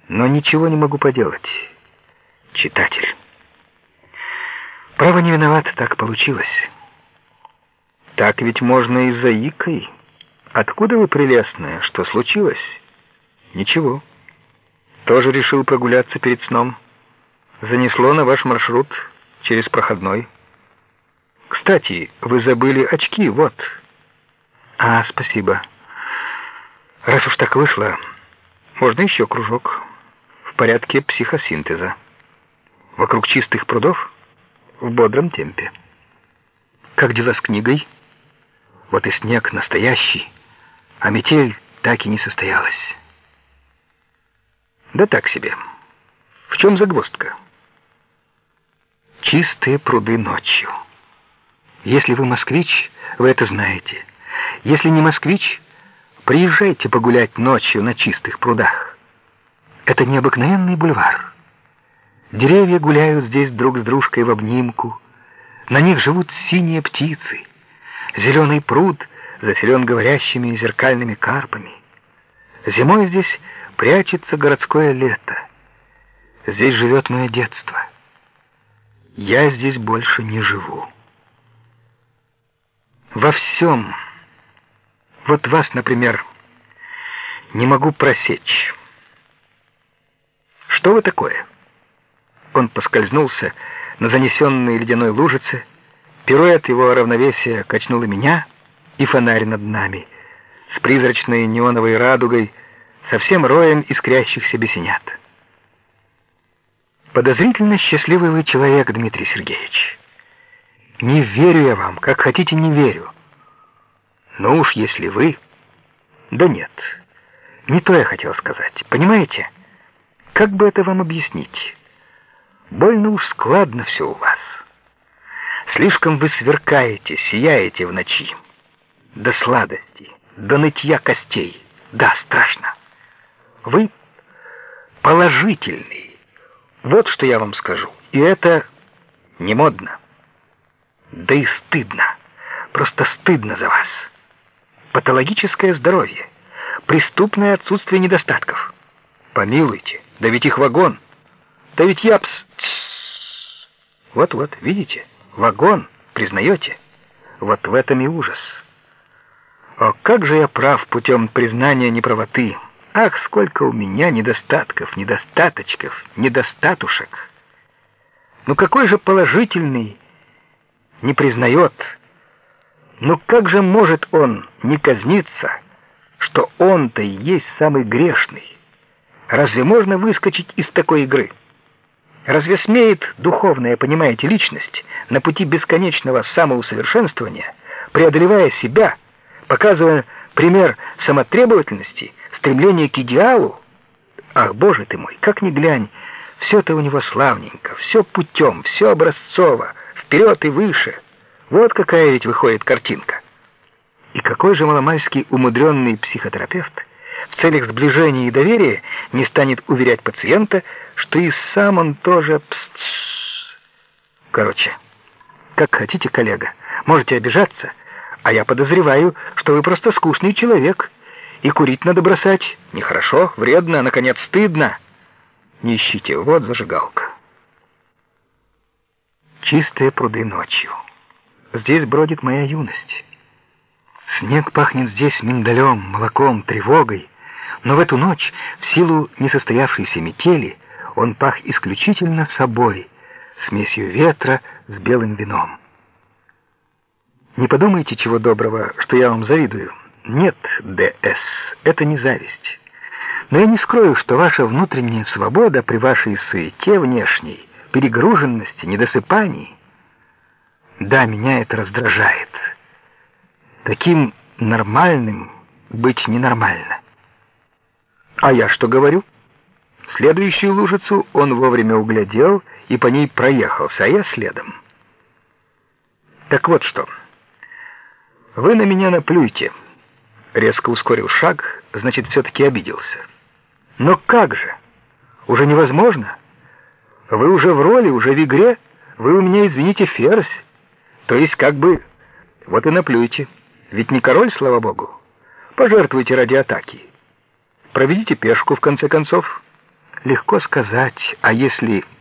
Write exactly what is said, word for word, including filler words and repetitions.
Но ничего не могу поделать, читатель. Право, не виноват, так получилось. Так ведь можно и заикой. Откуда вы, прелестная? Что случилось? Ничего. Тоже решил прогуляться перед сном. Занесло на ваш маршрут через проходной. Кстати, вы забыли очки, вот. А, спасибо. Раз уж так вышло, можно еще кружок. В порядке психосинтеза. Вокруг чистых прудов в бодром темпе. Как дела с книгой? Вот и снег настоящий, а метель так и не состоялась. Да так себе. В чем загвоздка? Чистые пруды ночью. Если вы москвич, вы это знаете. Если не москвич, приезжайте погулять ночью на чистых прудах. Это необыкновенный бульвар. Деревья гуляют здесь друг с дружкой в обнимку. На них живут синие птицы. Зеленый пруд заселен говорящими зеркальными карпами. Зимой здесь прячется городское лето. Здесь живет мое детство. Я здесь больше не живу. Во всем, вот вас, например, не могу просечь. Что вы такое? Он поскользнулся на занесенной ледяной лужице, пируэт его равновесия качнуло меня и фонарь над нами, с призрачной неоновой радугой, со всем роем искрящихся бесенят. Подозрительно счастливый вы человек, Дмитрий Сергеевич. Не верю я вам, как хотите, не верю. Но уж если вы... Да нет, не то я хотел сказать, понимаете? Как бы это вам объяснить? Больно уж складно все у вас. Слишком вы сверкаете, сияете в ночи. До сладости, до нытья костей. Да, страшно. Вы положительный. Вот что я вам скажу. И это не модно. Да и стыдно. Просто стыдно за вас. Патологическое здоровье. Преступное отсутствие недостатков. Помилуйте, да ведь их вагон. Да ведь я пс... Вот-вот, видите? Вагон, признаете? Вот в этом и ужас. О, как же я прав путем признания неправоты. Ах, сколько у меня недостатков, недостаточков, недостатушек. Ну какой же положительный не признает? Ну как же может он не казниться, что он-то и есть самый грешный? Разве можно выскочить из такой игры? Разве смеет духовная, понимаете, личность на пути бесконечного самоусовершенствования, преодолевая себя, показывая пример самотребовательности, стремление к идеалу? Ах, Боже ты мой, как ни глянь, все-то у него славненько, все путем, все образцово, вперед и выше. Вот какая ведь выходит картинка. И какой же маломальский умудренный психотерапевт в целях сближения и доверия не станет уверять пациента, что и сам он тоже пс-ц. Короче, как хотите, коллега, можете обижаться, а я подозреваю, что вы просто скучный человек, и курить надо бросать. Нехорошо, вредно, наконец, стыдно. Не ищите, вот зажигалка. Чистые пруды ночью. Здесь бродит моя юность. Снег пахнет здесь миндалем, молоком, тревогой, но в эту ночь, в силу несостоявшейся метели, он пах исключительно собой, смесью ветра с белым вином. Не подумайте, чего доброго, что я вам завидую. Нет, ДС, это не зависть. Но я не скрою, что ваша внутренняя свобода при вашей суете внешней, перегруженности, недосыпании, да, меня это раздражает. Таким нормальным быть ненормально. А я что говорю? Следующую лужицу он вовремя углядел и по ней проехался, а я следом. Так вот что. Вы на меня наплюйте. Резко ускорил шаг, значит, все-таки обиделся. Но как же? Уже невозможно. Вы уже в роли, уже в игре. Вы у меня, извините, ферзь. То есть как бы... Вот и наплюйте. Ведь не король, слава богу. Пожертвуйте ради атаки. Проведите пешку, в конце концов. Легко сказать, а если